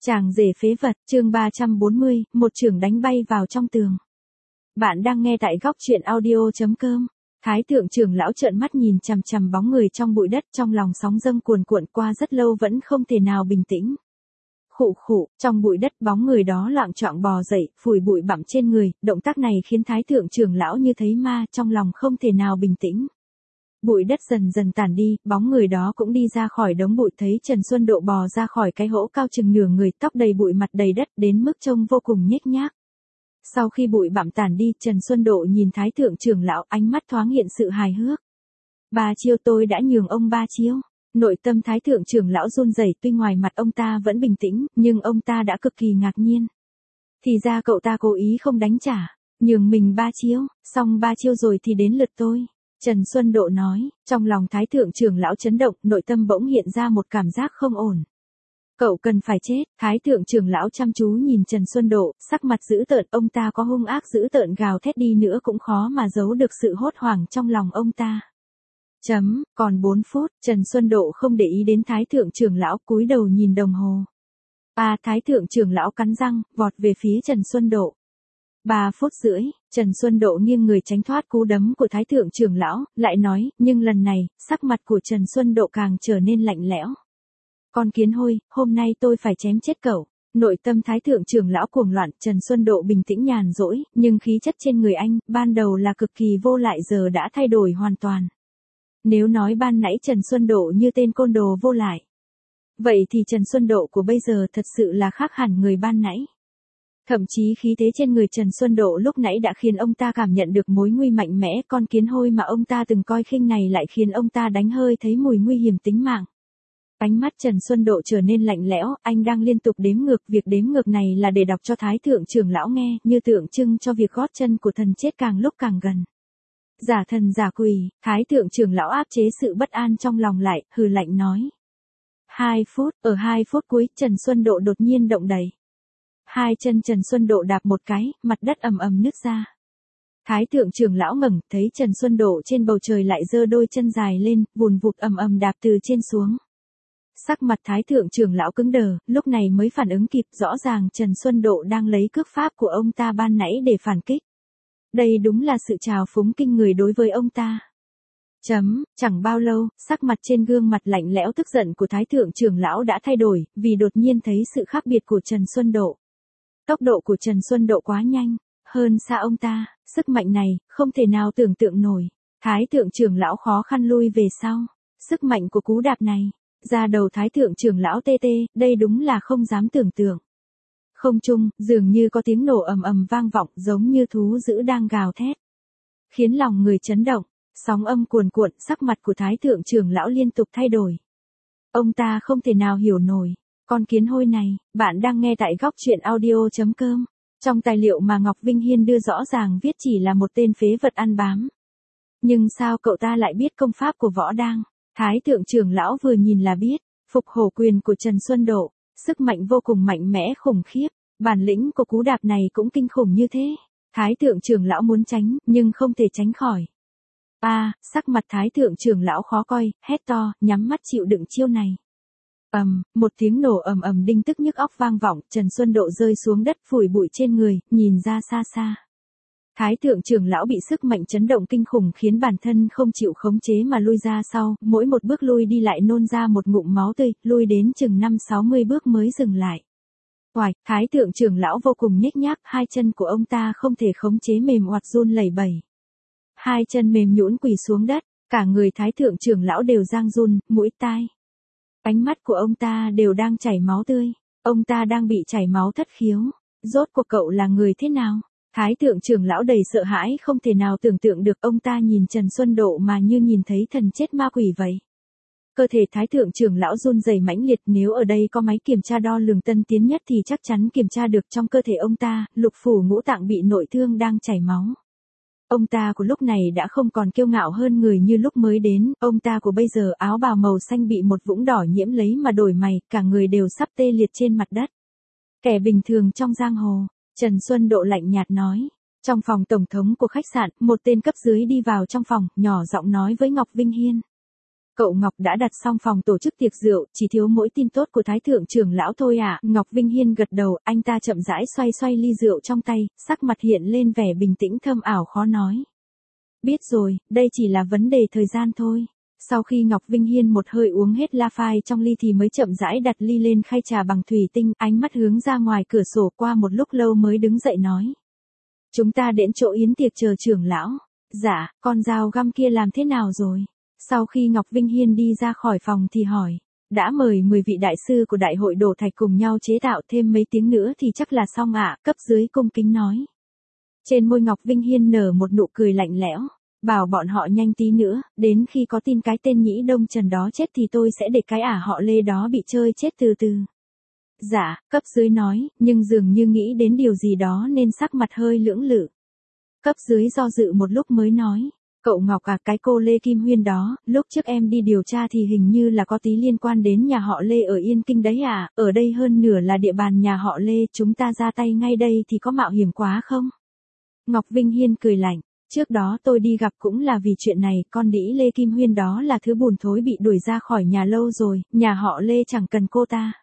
Chàng rể phế vật, chương 340, một chưởng đánh bay vào trong tường. Bạn đang nghe tại góc truyện audio.com. Thái thượng trưởng lão trợn mắt nhìn chằm chằm bóng người trong bụi đất, trong lòng sóng dâng cuồn cuộn, qua rất lâu vẫn không thể nào bình tĩnh. Khụ khụ, trong bụi đất bóng người đó loạng choạng bò dậy, phủi bụi bặm trên người, động tác này khiến thái thượng trưởng lão như thấy ma, trong lòng không thể nào bình tĩnh. Bụi đất dần dần tản đi, bóng người đó cũng đi ra khỏi đống bụi, thấy Trần Xuân Độ bò ra khỏi cái hố cao chừng nửa người, tóc đầy bụi, mặt đầy đất, đến mức trông vô cùng nhếch nhác. Sau khi bụi bặm tản đi, Trần Xuân Độ nhìn thái thượng trưởng lão, ánh mắt thoáng hiện sự hài hước. Ba chiêu tôi đã nhường ông ba chiêu. Nội tâm thái thượng trưởng lão run rẩy, tuy ngoài mặt ông ta vẫn bình tĩnh, nhưng ông ta đã cực kỳ ngạc nhiên. Thì ra cậu ta cố ý không đánh trả, nhường mình ba chiêu, xong ba chiêu rồi thì đến lượt tôi. Trần Xuân Độ nói, trong lòng thái thượng trưởng lão chấn động, nội tâm bỗng hiện ra một cảm giác không ổn. Cậu cần phải chết. Thái thượng trưởng lão chăm chú nhìn Trần Xuân Độ, sắc mặt dữ tợn, ông ta có hung ác dữ tợn gào thét đi nữa cũng khó mà giấu được sự hốt hoảng trong lòng ông ta. Còn 4 phút, Trần Xuân Độ không để ý đến thái thượng trưởng lão, cúi đầu nhìn đồng hồ. Thái thượng trưởng lão cắn răng, vọt về phía Trần Xuân Độ. 3 phút rưỡi, Trần Xuân Độ nghiêng người tránh thoát cú đấm của thái thượng trưởng lão, lại nói, nhưng lần này, sắc mặt của Trần Xuân Độ càng trở nên lạnh lẽo. Con kiến hôi, hôm nay tôi phải chém chết cậu. Nội tâm thái thượng trưởng lão cuồng loạn, Trần Xuân Độ bình tĩnh nhàn rỗi, nhưng khí chất trên người anh, ban đầu là cực kỳ vô lại, giờ đã thay đổi hoàn toàn. Nếu nói ban nãy Trần Xuân Độ như tên côn đồ vô lại, vậy thì Trần Xuân Độ của bây giờ thật sự là khác hẳn người ban nãy. Thậm chí khí thế trên người Trần Xuân Độ lúc nãy đã khiến ông ta cảm nhận được mối nguy mạnh mẽ, con kiến hôi mà ông ta từng coi khinh này lại khiến ông ta đánh hơi thấy mùi nguy hiểm tính mạng. Ánh mắt Trần Xuân Độ trở nên lạnh lẽo, anh đang liên tục đếm ngược, việc đếm ngược này là để đọc cho thái thượng trưởng lão nghe, như tượng trưng cho việc gót chân của thần chết càng lúc càng gần. Giả thần giả quỷ, thái thượng trưởng lão áp chế sự bất an trong lòng lại, hừ lạnh nói. 2 phút, ở 2 phút cuối, Trần Xuân Độ đột nhiên động đậy. Hai chân Trần Xuân Độ đạp một cái, mặt đất ầm ầm nứt ra. Thái thượng trưởng lão ngẩng, thấy Trần Xuân Độ trên bầu trời lại giơ đôi chân dài lên, vùn vụt ầm ầm đạp từ trên xuống. Sắc mặt thái thượng trưởng lão cứng đờ, lúc này mới phản ứng kịp, rõ ràng Trần Xuân Độ đang lấy cước pháp của ông ta ban nãy để phản kích. Đây đúng là sự trào phúng kinh người đối với ông ta. Chẳng bao lâu, sắc mặt trên gương mặt lạnh lẽo tức giận của thái thượng trưởng lão đã thay đổi, vì đột nhiên thấy sự khác biệt của Trần Xuân Độ. Tốc độ của Trần Xuân Độ quá nhanh, hơn xa ông ta, sức mạnh này, không thể nào tưởng tượng nổi. Thái thượng trưởng lão khó khăn lui về sau. Sức mạnh của cú đạp này, ra đầu thái thượng trưởng lão tê tê, đây đúng là không dám tưởng tượng. Không trung, dường như có tiếng nổ ầm ầm vang vọng, giống như thú dữ đang gào thét. Khiến lòng người chấn động, sóng âm cuồn cuộn, sắc mặt của thái thượng trưởng lão liên tục thay đổi. Ông ta không thể nào hiểu nổi. Con kiến hôi này, bạn đang nghe tại góc truyện audio.com. Trong tài liệu mà Ngọc Vinh Hiên đưa rõ ràng viết chỉ là một tên phế vật ăn bám. Nhưng sao cậu ta lại biết công pháp của võ đang? Thái thượng trưởng lão vừa nhìn là biết, phục hổ quyền của Trần Xuân Độ, sức mạnh vô cùng mạnh mẽ khủng khiếp, bản lĩnh của cú đạp này cũng kinh khủng như thế. Thái thượng trưởng lão muốn tránh, nhưng không thể tránh khỏi. Sắc mặt thái thượng trưởng lão khó coi, hét to, nhắm mắt chịu đựng chiêu này. Một tiếng nổ ầm ầm đinh tức nhức óc vang vọng, Trần Xuân Độ rơi xuống đất, phủi bụi trên người, nhìn ra xa xa. Thái thượng trưởng lão bị sức mạnh chấn động kinh khủng khiến bản thân không chịu khống chế mà lui ra sau, mỗi một bước lui đi lại nôn ra một ngụm máu tươi, lui đến chừng 5-60 bước mới dừng lại. Thái thượng trưởng lão vô cùng nhếch nhác, hai chân của ông ta không thể khống chế, mềm oặt run lẩy bẩy. Hai chân mềm nhũn quỳ xuống đất, cả người thái thượng trưởng lão đều rang run, mũi tai. Ánh mắt của ông ta đều đang chảy máu tươi, ông ta đang bị chảy máu thất khiếu. Rốt cuộc cậu là người thế nào? Thái thượng trưởng lão đầy sợ hãi, không thể nào tưởng tượng được, ông ta nhìn Trần Xuân Độ mà như nhìn thấy thần chết ma quỷ vậy. Cơ thể thái thượng trưởng lão run rẩy mãnh liệt, nếu ở đây có máy kiểm tra đo lường tân tiến nhất thì chắc chắn kiểm tra được trong cơ thể ông ta, lục phủ ngũ tạng bị nội thương đang chảy máu. Ông ta của lúc này đã không còn kiêu ngạo hơn người như lúc mới đến, ông ta của bây giờ áo bào màu xanh bị một vũng đỏ nhiễm lấy mà đổi mày, cả người đều sắp tê liệt trên mặt đất. Kẻ bình thường trong giang hồ, Trần Xuân Độ lạnh nhạt nói. Trong phòng tổng thống của khách sạn, một tên cấp dưới đi vào trong phòng, nhỏ giọng nói với Ngọc Vinh Hiên. Cậu Ngọc đã đặt xong phòng tổ chức tiệc rượu, chỉ thiếu mỗi tin tốt của Thái thượng trưởng lão thôi à? Ngọc Vinh Hiên gật đầu, anh ta chậm rãi xoay xoay ly rượu trong tay, sắc mặt hiện lên vẻ bình tĩnh thâm ảo khó nói. Biết rồi, đây chỉ là vấn đề thời gian thôi. Sau khi Ngọc Vinh Hiên một hơi uống hết la phai trong ly thì mới chậm rãi đặt ly lên khay trà bằng thủy tinh, ánh mắt hướng ra ngoài cửa sổ, qua một lúc lâu mới đứng dậy nói. Chúng ta đến chỗ yến tiệc chờ trưởng lão. Dạ, con dao găm kia làm thế nào rồi? Sau khi Ngọc Vinh Hiên đi ra khỏi phòng thì hỏi. Đã mời 10 vị đại sư của đại hội đổ thạch cùng nhau chế tạo, thêm mấy tiếng nữa thì chắc là xong ạ, cấp dưới cung kính nói. Trên môi Ngọc Vinh Hiên nở một nụ cười lạnh lẽo. Bảo bọn họ nhanh tí nữa, đến khi có tin cái tên Nhĩ Đông Trần đó chết thì tôi sẽ để cái họ Lê đó bị chơi chết từ từ. Dạ, cấp dưới nói, nhưng dường như nghĩ đến điều gì đó nên sắc mặt hơi lưỡng lự. Cấp dưới do dự một lúc mới nói. Cậu Ngọc à, cái cô Lê Kim Huyên đó, lúc trước em đi điều tra thì hình như là có tí liên quan đến nhà họ Lê ở Yên Kinh đấy à, ở đây hơn nửa là địa bàn nhà họ Lê, chúng ta ra tay ngay đây thì có mạo hiểm quá không? Ngọc Vinh Hiên cười lạnh. Trước đó tôi đi gặp cũng là vì chuyện này, con đĩ Lê Kim Huyên đó là thứ bùn thối bị đuổi ra khỏi nhà lâu rồi, nhà họ Lê chẳng cần cô ta.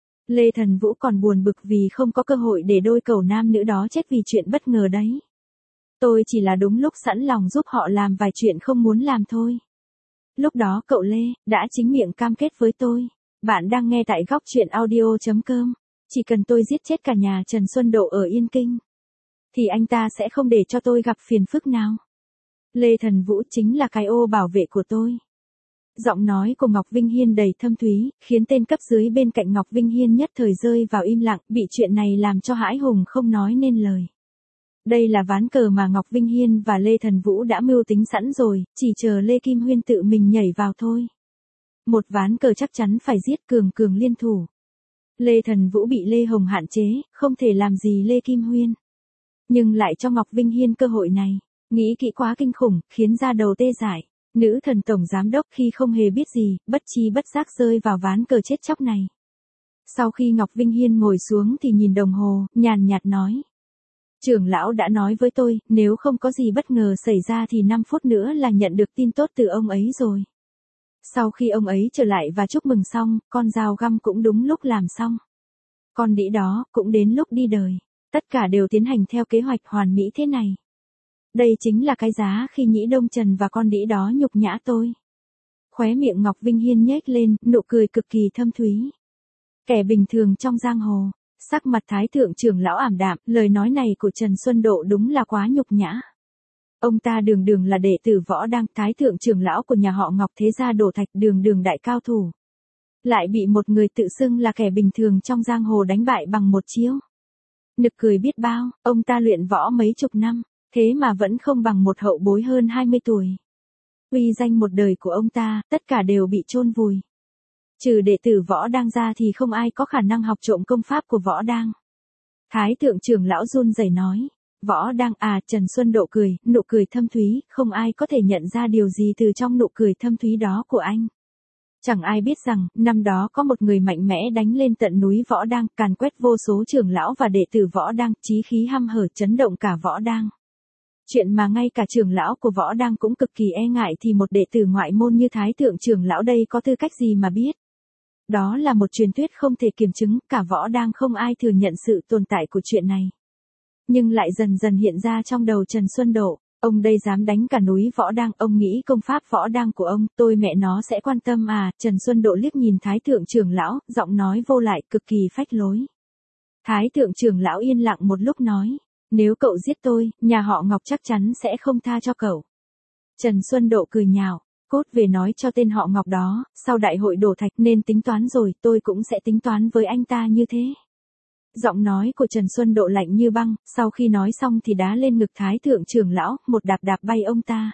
Lê Thần Vũ còn buồn bực vì không có cơ hội để đôi cẩu nam nữ đó chết vì chuyện bất ngờ đấy. Tôi chỉ là đúng lúc sẵn lòng giúp họ làm vài chuyện không muốn làm thôi. Lúc đó cậu Lê đã chính miệng cam kết với tôi. Bạn đang nghe tại góc truyện audio.com. Chỉ cần tôi giết chết cả nhà Trần Xuân Độ ở Yên Kinh thì anh ta sẽ không để cho tôi gặp phiền phức nào. Lê Thần Vũ chính là cái ô bảo vệ của tôi. Giọng nói của Ngọc Vinh Hiên đầy thâm thúy, khiến tên cấp dưới bên cạnh Ngọc Vinh Hiên nhất thời rơi vào im lặng, bị chuyện này làm cho hãi hùng không nói nên lời. Đây là ván cờ mà Ngọc Vinh Hiên và Lê Thần Vũ đã mưu tính sẵn rồi, chỉ chờ Lê Kim Huyên tự mình nhảy vào thôi. Một ván cờ chắc chắn phải giết cường cường liên thủ. Lê Thần Vũ bị Lê Hồng hạn chế, không thể làm gì Lê Kim Huyên. Nhưng lại cho Ngọc Vinh Hiên cơ hội này, nghĩ kỹ quá kinh khủng, khiến da đầu tê dại. Nữ thần tổng giám đốc khi không hề biết gì, bất chi bất giác rơi vào ván cờ chết chóc này. Sau khi Ngọc Vinh Hiên ngồi xuống thì nhìn đồng hồ, nhàn nhạt nói. Trưởng lão đã nói với tôi, nếu không có gì bất ngờ xảy ra thì 5 phút nữa là nhận được tin tốt từ ông ấy rồi. Sau khi ông ấy trở lại và chúc mừng xong, con dao găm cũng đúng lúc làm xong. Con đĩ đó cũng đến lúc đi đời. Tất cả đều tiến hành theo kế hoạch hoàn mỹ thế này. Đây chính là cái giá khi Nhĩ Đông Trần và con đĩ đó nhục nhã tôi. Khóe miệng Ngọc Vinh Hiên nhếch lên, nụ cười cực kỳ thâm thúy. Kẻ bình thường trong giang hồ, sắc mặt Thái thượng trưởng lão ảm đạm, lời nói này của Trần Xuân Độ đúng là quá nhục nhã. Ông ta đường đường là đệ tử Võ Đăng, Thái thượng trưởng lão của nhà họ Ngọc thế gia đổ thạch, đường đường đại cao thủ. Lại bị một người tự xưng là kẻ bình thường trong giang hồ đánh bại bằng một chiêu. Nực cười biết bao, ông ta luyện võ mấy chục năm, thế mà vẫn không bằng một hậu bối hơn 20 tuổi. Uy danh một đời của ông ta, tất cả đều bị chôn vùi. Trừ đệ tử Võ Đăng ra thì không ai có khả năng học trộm công pháp của Võ Đăng. Thái thượng trưởng lão run rẩy nói. Võ Đăng à, Trần Xuân Độ cười, nụ cười thâm thúy, không ai có thể nhận ra điều gì từ trong nụ cười thâm thúy đó của anh. Chẳng ai biết rằng, năm đó có một người mạnh mẽ đánh lên tận núi Võ Đăng, càn quét vô số trưởng lão và đệ tử Võ Đăng, chí khí hăm hở chấn động cả Võ Đăng. Chuyện mà ngay cả trưởng lão của Võ Đăng cũng cực kỳ e ngại thì một đệ tử ngoại môn như Thái thượng trưởng lão đây có tư cách gì mà biết. Đó là một truyền thuyết không thể kiểm chứng, cả Võ Đăng không ai thừa nhận sự tồn tại của chuyện này. Nhưng lại dần dần hiện ra trong đầu Trần Xuân Độ. Ông đây dám đánh cả núi Võ Đăng, ông nghĩ công pháp Võ Đăng của ông, tôi mẹ nó sẽ quan tâm à, Trần Xuân Độ liếc nhìn Thái thượng trưởng lão, giọng nói vô lại, cực kỳ phách lối. Thái thượng trưởng lão yên lặng một lúc nói, nếu cậu giết tôi, nhà họ Ngọc chắc chắn sẽ không tha cho cậu. Trần Xuân Độ cười nhạo, cốt về nói cho tên họ Ngọc đó, sau đại hội đổ thạch nên tính toán rồi, tôi cũng sẽ tính toán với anh ta như thế. Giọng nói của Trần Xuân Độ lạnh như băng, sau khi nói xong thì đá lên ngực Thái thượng trưởng lão, một đạp đạp bay ông ta.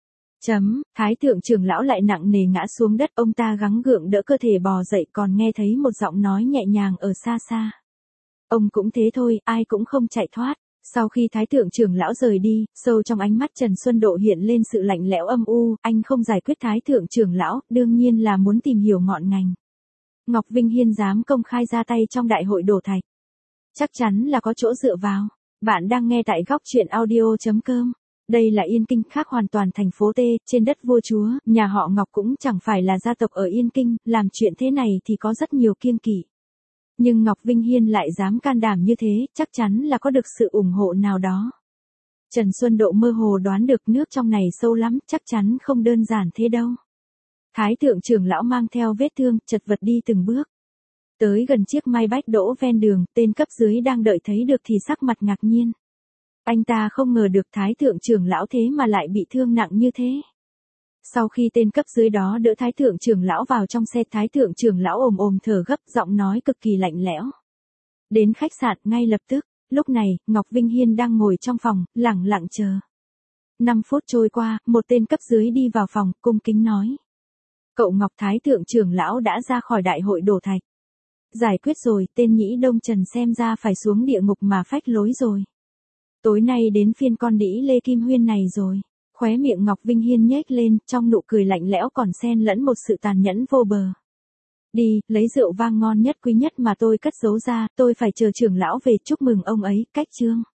Thái thượng trưởng lão lại nặng nề ngã xuống đất, ông ta gắng gượng đỡ cơ thể bò dậy, còn nghe thấy một giọng nói nhẹ nhàng ở xa xa. Ông cũng thế thôi, ai cũng không chạy thoát. Sau khi Thái thượng trưởng lão rời đi, sâu trong ánh mắt Trần Xuân Độ hiện lên sự lạnh lẽo âm u, anh không giải quyết Thái thượng trưởng lão, đương nhiên là muốn tìm hiểu ngọn ngành. Ngọc Vinh Hiên dám công khai ra tay trong đại hội đổ thạch. Chắc chắn là có chỗ dựa vào. Bạn đang nghe tại góc truyện audio.com. Đây là Yên Kinh, khác hoàn toàn thành phố T, trên đất vua chúa, nhà họ Ngọc cũng chẳng phải là gia tộc ở Yên Kinh, làm chuyện thế này thì có rất nhiều kiêng kỵ. Nhưng Ngọc Vinh Hiên lại dám can đảm như thế, chắc chắn là có được sự ủng hộ nào đó. Trần Xuân Độ mơ hồ đoán được nước trong này sâu lắm, chắc chắn không đơn giản thế đâu. Thái thượng trưởng lão mang theo vết thương, chật vật đi từng bước. Tới gần chiếc Mai Bách đỗ ven đường, tên cấp dưới đang đợi thấy được thì sắc mặt ngạc nhiên. Anh ta không ngờ được Thái thượng trưởng lão thế mà lại bị thương nặng như thế. Sau khi tên cấp dưới đó đỡ Thái thượng trưởng lão vào trong xe, Thái thượng trưởng lão ồm ồm thở gấp, giọng nói cực kỳ lạnh lẽo. Đến khách sạn ngay lập tức. Lúc này, Ngọc Vinh Hiên đang ngồi trong phòng, lẳng lặng chờ. 5 phút trôi qua, một tên cấp dưới đi vào phòng, cung kính nói. Cậu Ngọc, Thái thượng trưởng lão đã ra khỏi đại hội đổ thạch. Giải quyết rồi, tên nhĩ Đông Trần xem ra phải xuống địa ngục mà phách lối rồi. Tối nay đến phiên con đĩ Lê Kim Huyên này rồi. Khóe miệng Ngọc Vinh Hiên nhếch lên, trong nụ cười lạnh lẽo còn xen lẫn một sự tàn nhẫn vô bờ. Đi, lấy rượu vang ngon nhất quý nhất mà tôi cất giấu ra, tôi phải chờ trưởng lão về chúc mừng ông ấy, cách chương.